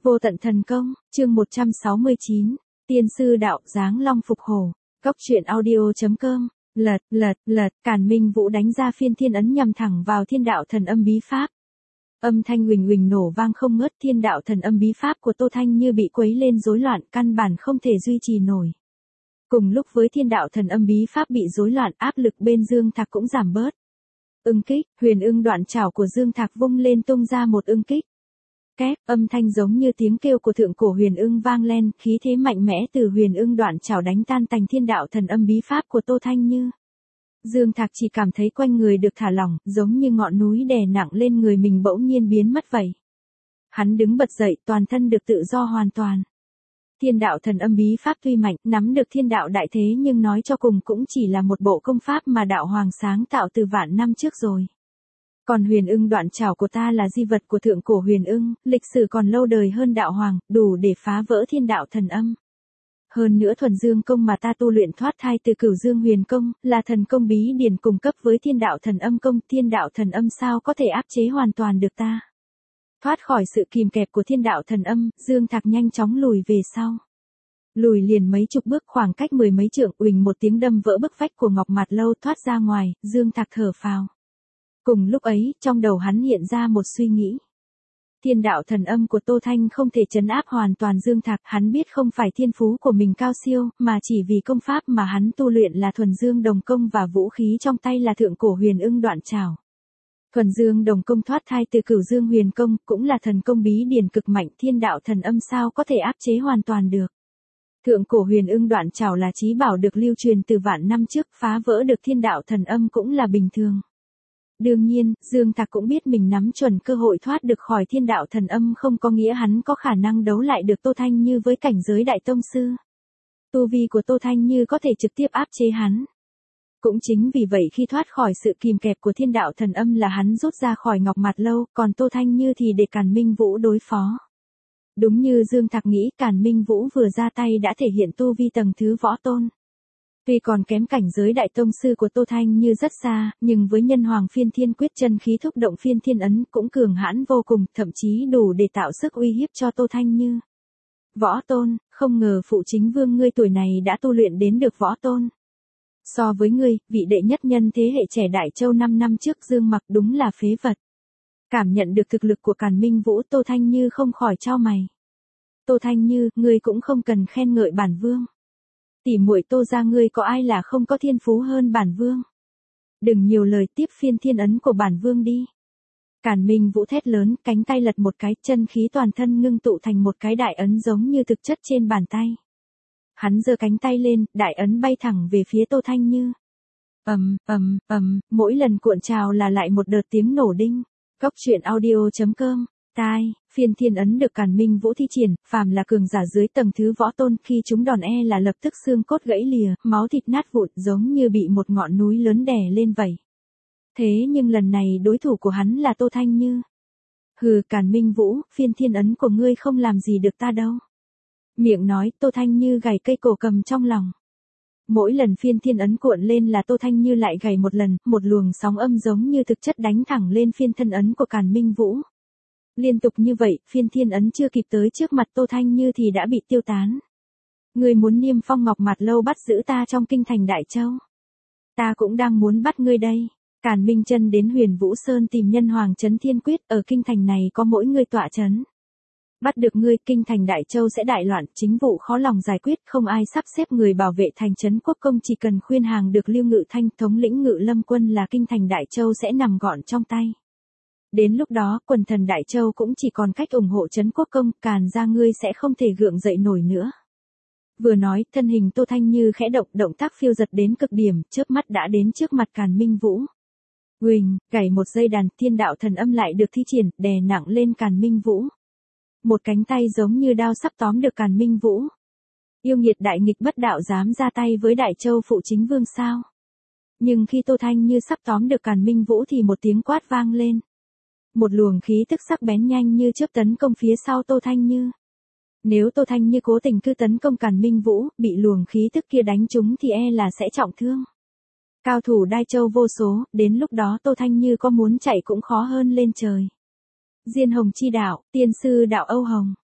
Vô tận thần công, chương 169, tiên sư đạo giáng long phục hổ, cốc truyện audio.com, lật, Càn Minh Vũ đánh ra phiên thiên ấn nhằm thẳng vào thiên đạo thần âm bí pháp. Âm thanh huỳnh huỳnh nổ vang không ngớt, thiên đạo thần âm bí pháp của Tô Thanh Như bị quấy lên rối loạn, căn bản không thể duy trì nổi. Cùng lúc với thiên đạo thần âm bí pháp bị rối loạn, áp lực bên Dương Thạc cũng giảm bớt. Ưng kích, huyền ưng đoạn trảo của Dương Thạc vung lên tung ra một ưng kích. Két, âm thanh giống như tiếng kêu của thượng cổ huyền ưng vang lên, khí thế mạnh mẽ từ huyền ưng đoạn trảo đánh tan tành thiên đạo thần âm bí pháp của Tô Thanh Như. Dương Thạc chỉ cảm thấy quanh người được thả lỏng, giống như ngọn núi đè nặng lên người mình bỗng nhiên biến mất vậy. Hắn đứng bật dậy, toàn thân được tự do hoàn toàn. Thiên đạo thần âm bí pháp tuy mạnh, nắm được thiên đạo đại thế, nhưng nói cho cùng cũng chỉ là một bộ công pháp mà đạo hoàng sáng tạo từ vạn năm trước rồi. Còn huyền ưng đoạn trảo của ta là di vật của thượng cổ huyền ưng, lịch sử còn lâu đời hơn đạo hoàng, đủ để phá vỡ thiên đạo thần âm. Hơn nữa thuần dương công mà ta tu luyện thoát thai từ cửu dương huyền công, là thần công bí điển cùng cấp với thiên đạo thần âm công, thiên đạo thần âm sao có thể áp chế hoàn toàn được ta. Thoát khỏi sự kìm kẹp của thiên đạo thần âm, Dương Thạc nhanh chóng lùi về sau. Lùi liền mấy chục bước, khoảng cách mười mấy trượng, uỳnh một tiếng đâm vỡ bức vách của ngọc mạt lâu thoát ra ngoài, Dương Thạc thở phào. Cùng lúc ấy, trong đầu hắn hiện ra một suy nghĩ. Thiên đạo thần âm của Tô Thanh không thể trấn áp hoàn toàn Dương Thạc, hắn biết không phải thiên phú của mình cao siêu, mà chỉ vì công pháp mà hắn tu luyện là thuần dương đồng công và vũ khí trong tay là thượng cổ huyền ưng đoạn trảo. Thuần dương đồng công thoát thai từ cửu dương huyền công, cũng là thần công bí điển cực mạnh, thiên đạo thần âm sao có thể áp chế hoàn toàn được. Thượng cổ huyền ưng đoạn trảo là chí bảo được lưu truyền từ vạn năm trước, phá vỡ được thiên đạo thần âm cũng là bình thường. Đương nhiên, Dương Thạc cũng biết mình nắm chuẩn cơ hội thoát được khỏi thiên đạo thần âm không có nghĩa hắn có khả năng đấu lại được Tô Thanh Như với cảnh giới đại tông sư. Tu vi của Tô Thanh Như có thể trực tiếp áp chế hắn. Cũng chính vì vậy khi thoát khỏi sự kìm kẹp của thiên đạo thần âm là hắn rút ra khỏi ngọc mạt lâu, còn Tô Thanh Như thì để Càn Minh Vũ đối phó. Đúng như Dương Thạc nghĩ, Càn Minh Vũ vừa ra tay đã thể hiện tu vi tầng thứ võ tôn. Tuy còn kém cảnh giới đại tông sư của Tô Thanh Như rất xa, nhưng với nhân hoàng phiên thiên quyết chân khí thúc động phiên thiên ấn cũng cường hãn vô cùng, thậm chí đủ để tạo sức uy hiếp cho Tô Thanh Như. Võ tôn, không ngờ phụ chính vương ngươi tuổi này đã tu luyện đến được võ tôn. So với ngươi, vị đệ nhất nhân thế hệ trẻ Đại Châu 5 năm trước Dương Mặc đúng là phế vật. Cảm nhận được thực lực của Càn Minh Vũ, Tô Thanh Như không khỏi chau mày. Tô Thanh Như, ngươi cũng không cần khen ngợi bản vương. Tỉ muội Tô gia ngươi có ai là không có thiên phú hơn bản vương. Đừng nhiều lời, tiếp phiên thiên ấn của bản vương đi. Càn Minh Vũ thét lớn, cánh tay lật một cái, chân khí toàn thân ngưng tụ thành một cái đại ấn giống như thực chất trên bàn tay. Hắn giơ cánh tay lên, đại ấn bay thẳng về phía Tô Thanh Như. Mỗi lần cuộn trào là lại một đợt tiếng nổ đinh. Cốc truyện audio.com, tai, phiên thiên ấn được Càn Minh Vũ thi triển, phàm là cường giả dưới tầng thứ võ tôn khi chúng đòn là lập tức xương cốt gãy lìa, máu thịt nát vụn giống như bị một ngọn núi lớn đè lên vậy. Thế nhưng lần này đối thủ của hắn là Tô Thanh Như. Hừ, Càn Minh Vũ, phiên thiên ấn của ngươi không làm gì được ta đâu. Miệng nói, Tô Thanh Như gảy cây cổ cầm trong lòng. Mỗi lần phiên thiên ấn cuộn lên là Tô Thanh Như lại gảy một lần, một luồng sóng âm giống như thực chất đánh thẳng lên phiên thân ấn của Càn Minh Vũ. Liên tục như vậy, phiên thiên ấn chưa kịp tới trước mặt Tô Thanh Như thì đã bị tiêu tán. Ngươi muốn niêm phong ngọc mạt lâu bắt giữ ta trong kinh thành Đại Châu. Ta cũng đang muốn bắt ngươi đây. Càn Minh Chân đến Huyền Vũ Sơn tìm nhân hoàng trấn thiên quyết, ở kinh thành này có mỗi ngươi tọa trấn. Bắt được ngươi, kinh thành Đại Châu sẽ đại loạn, chính vụ khó lòng giải quyết, không ai sắp xếp người bảo vệ thành trấn quốc công, chỉ cần khuyên hàng được Lưu Ngự Thanh thống lĩnh Ngự Lâm quân là kinh thành Đại Châu sẽ nằm gọn trong tay. Đến lúc đó, quần thần Đại Châu cũng chỉ còn cách ủng hộ trấn quốc công, Càn ra ngươi sẽ không thể gượng dậy nổi nữa. Vừa nói, thân hình Tô Thanh Như khẽ động, động tác phiêu giật đến cực điểm, chớp mắt đã đến trước mặt Càn Minh Vũ. Huỳnh, gảy một dây đàn, thiên đạo thần âm lại được thi triển, đè nặng lên Càn Minh Vũ. Một cánh tay giống như đao sắp tóm được Càn Minh Vũ. Yêu nghiệt đại nghịch bất đạo dám ra tay với Đại Châu phụ chính vương sao? Nhưng khi Tô Thanh Như sắp tóm được Càn Minh Vũ thì một tiếng quát vang lên. Một luồng khí tức sắc bén nhanh như chớp tấn công phía sau Tô Thanh Như. Nếu Tô Thanh Như cố tình cứ tấn công Càn Minh Vũ, bị luồng khí tức kia đánh trúng thì là sẽ trọng thương. Cao thủ Đại Châu vô số, đến lúc đó Tô Thanh Như có muốn chạy cũng khó hơn lên trời. Diên Hồng chi đạo, tiên sư đạo Âu Hồng.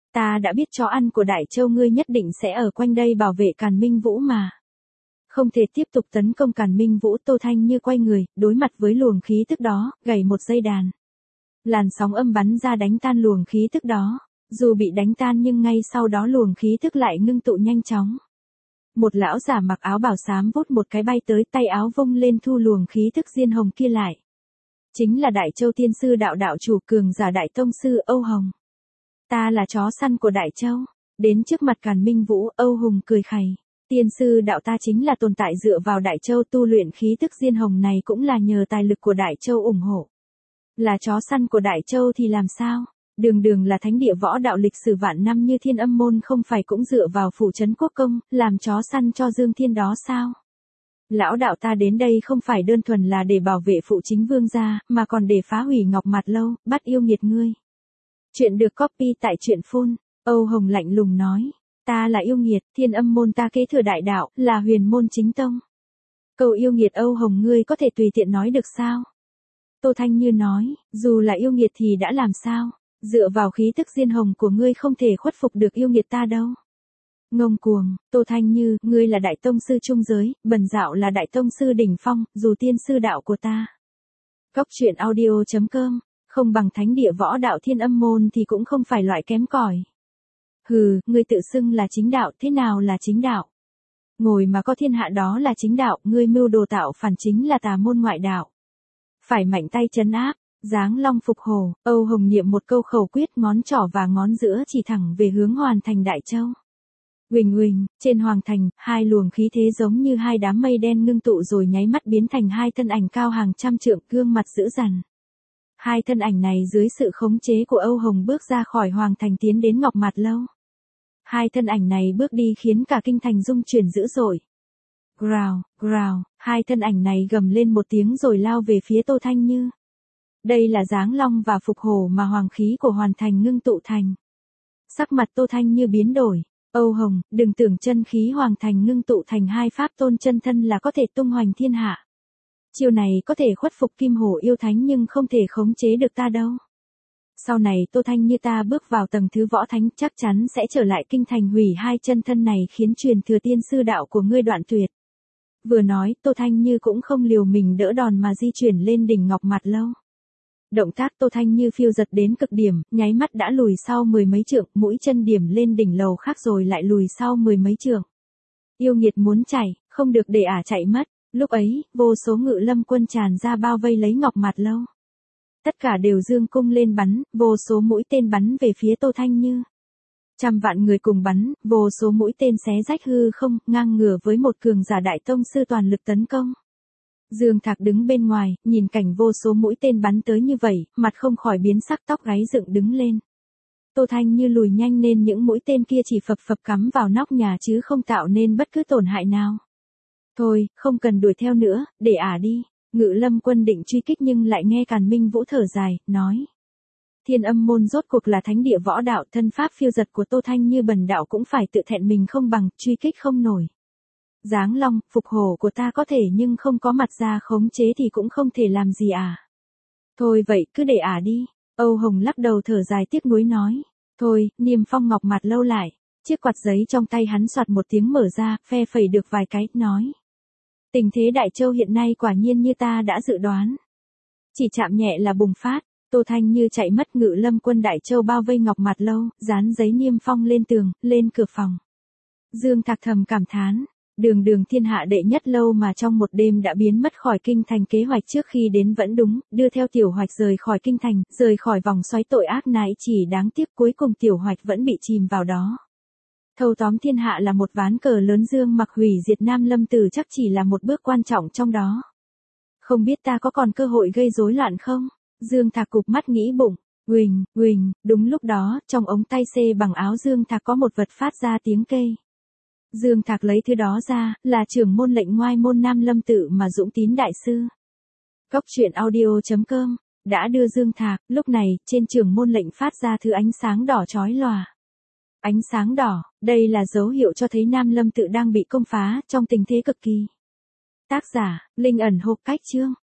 Ta đã biết chó ăn của Đại Châu ngươi nhất định sẽ ở quanh đây bảo vệ Càn Minh Vũ mà. Không thể tiếp tục tấn công Càn Minh Vũ. Tô Thanh Như quay người, đối mặt với luồng khí tức đó, gảy một dây đàn. Làn sóng âm bắn ra đánh tan luồng khí tức đó. Dù bị đánh tan nhưng ngay sau đó luồng khí tức lại ngưng tụ nhanh chóng. Một lão giả mặc áo bào xám vút một cái bay tới, tay áo vung lên thu luồng khí tức diên hồng kia lại. Chính là Đại Châu Tiên Sư Đạo đạo chủ cường giả Đại Tông Sư Âu Hồng. Ta là chó săn của Đại Châu. Đến trước mặt Càn Minh Vũ, Âu Hùng cười khẩy. Tiên Sư Đạo ta chính là tồn tại dựa vào Đại Châu tu luyện khí tức diên hồng này cũng là nhờ tài lực của Đại Châu ủng hộ. Là chó săn của Đại Châu thì làm sao? Đường đường là thánh địa võ đạo lịch sử vạn năm như Thiên Âm môn không phải cũng dựa vào phủ trấn quốc công, làm chó săn cho Dương Thiên đó sao? Lão đạo ta đến đây không phải đơn thuần là để bảo vệ phụ chính vương gia, mà còn để phá hủy Ngọc Mạt Lâu, bắt yêu nghiệt ngươi. Chuyện được copy tại truyện phun. Âu Hồng lạnh lùng nói. Ta là yêu nghiệt, Thiên Âm môn ta kế thừa đại đạo, là huyền môn chính tông. Câu yêu nghiệt Âu Hồng ngươi có thể tùy tiện nói được sao? Tô Thanh Như nói, dù là yêu nghiệt thì đã làm sao? Dựa vào khí tức diên hồng của ngươi không thể khuất phục được yêu nghiệt ta đâu. Ngông cuồng, Tô Thanh Như, ngươi là Đại Tông Sư trung giới, Bần Dạo là Đại Tông Sư đỉnh phong, dù Tiên Sư Đạo của ta. Cóc truyện audio.com, không bằng thánh địa võ đạo Thiên Âm môn thì cũng không phải loại kém cỏi. Hừ, ngươi tự xưng là chính đạo, thế nào là chính đạo? Ngồi mà có thiên hạ đó là chính đạo, ngươi mưu đồ tạo phản chính là tà môn ngoại đạo. Phải mạnh tay trấn áp. Giáng long phục hổ, Âu Hồng niệm một câu khẩu quyết, ngón trỏ và ngón giữa chỉ thẳng về hướng hoàn thành Đại Châu. Huỳnh huỳnh, trên hoàng thành, hai luồng khí thế giống như hai đám mây đen ngưng tụ rồi nháy mắt biến thành hai thân ảnh cao hàng trăm trượng, gương mặt dữ dằn. Hai thân ảnh này dưới sự khống chế của Âu Hồng bước ra khỏi hoàng thành tiến đến Ngọc Mạt Lâu. Hai thân ảnh này bước đi khiến cả kinh thành rung chuyển dữ dội. Grào, grào, hai thân ảnh này gầm lên một tiếng rồi lao về phía Tô Thanh Như. Đây là Giáng Long và Phục Hổ mà hoàng khí của hoàn thành ngưng tụ thành. Sắc mặt Tô Thanh Như biến đổi. Âu Hồng, đừng tưởng chân khí hoàng thành ngưng tụ thành hai pháp tôn chân thân là có thể tung hoành thiên hạ. Chiêu này có thể khuất phục Kim Hổ yêu thánh nhưng không thể khống chế được ta đâu. Sau này Tô Thanh Như ta bước vào tầng thứ võ thánh chắc chắn sẽ trở lại kinh thành hủy hai chân thân này khiến truyền thừa Tiên Sư Đạo của ngươi đoạn tuyệt. Vừa nói Tô Thanh Như cũng không liều mình đỡ đòn mà di chuyển lên đỉnh Ngọc Mạt Lâu. Động tác Tô Thanh Như phiêu giật đến cực điểm, nháy mắt đã lùi sau mười mấy trượng, mũi chân điểm lên đỉnh lầu khác rồi lại lùi sau mười mấy trượng. Yêu nghiệt muốn chạy, không được để ả chạy mất. Lúc ấy, vô số ngự lâm quân tràn ra bao vây lấy Ngọc Mạt Lâu. Tất cả đều dương cung lên bắn, vô số mũi tên bắn về phía Tô Thanh Như. Trăm vạn người cùng bắn, vô số mũi tên xé rách hư không, ngang ngửa với một cường giả Đại Tông Sư toàn lực tấn công. Dương Thạc đứng bên ngoài, nhìn cảnh vô số mũi tên bắn tới như vậy, mặt không khỏi biến sắc, tóc gáy dựng đứng lên. Tô Thanh Như lùi nhanh nên những mũi tên kia chỉ phập phập cắm vào nóc nhà chứ không tạo nên bất cứ tổn hại nào. Thôi, không cần đuổi theo nữa, để ả đi. Ngự lâm quân định truy kích nhưng lại nghe Càn Minh Vũ thở dài, nói. Thiên Âm môn rốt cuộc là thánh địa võ đạo, thân pháp phiêu giật của Tô Thanh Như bần đạo cũng phải tự thẹn mình không bằng, truy kích không nổi. Giáng Long, Phục Hổ của ta có thể nhưng không có mặt ra khống chế thì cũng không thể làm gì à. Thôi vậy cứ để ả đi. Âu Hồng lắc đầu thở dài tiếc nuối nói. Thôi, niêm phong Ngọc Mạt Lâu lại. Chiếc quạt giấy trong tay hắn soạt một tiếng mở ra, phe phẩy được vài cái, nói. Tình thế Đại Châu hiện nay quả nhiên như ta đã dự đoán. Chỉ chạm nhẹ là bùng phát. Tô Thanh Như chạy mất, ngự lâm quân Đại Châu bao vây Ngọc Mạt Lâu, dán giấy niêm phong lên tường, lên cửa phòng. Dương Thạc thầm cảm thán. Đường đường thiên hạ đệ nhất lâu mà trong một đêm đã biến mất khỏi kinh thành, kế hoạch trước khi đến vẫn đúng, đưa theo Tiểu Hoạch rời khỏi kinh thành, rời khỏi vòng xoáy tội ác này, chỉ đáng tiếc cuối cùng Tiểu Hoạch vẫn bị chìm vào đó. Thâu tóm thiên hạ là một ván cờ lớn, Dương Mặc hủy diệt Nam Lâm Tử chắc chỉ là một bước quan trọng trong đó. Không biết ta có còn cơ hội gây rối loạn không? Dương Thạc cụp mắt nghĩ bụng. Huỳnh, huỳnh, đúng lúc đó, trong ống tay xê bằng áo Dương Thạc có một vật phát ra tiếng kêu. Dương Thạc lấy thứ đó ra, là trưởng môn lệnh ngoai môn Nam Lâm Tự mà Dũng Tín đại sư. Cóc truyện audio.com đã đưa Dương Thạc, lúc này, trên trưởng môn lệnh phát ra thứ ánh sáng đỏ chói lòa. Ánh sáng đỏ, đây là dấu hiệu cho thấy Nam Lâm Tự đang bị công phá, trong tình thế cực kỳ. Tác giả, Linh ẩn hộp cách chương.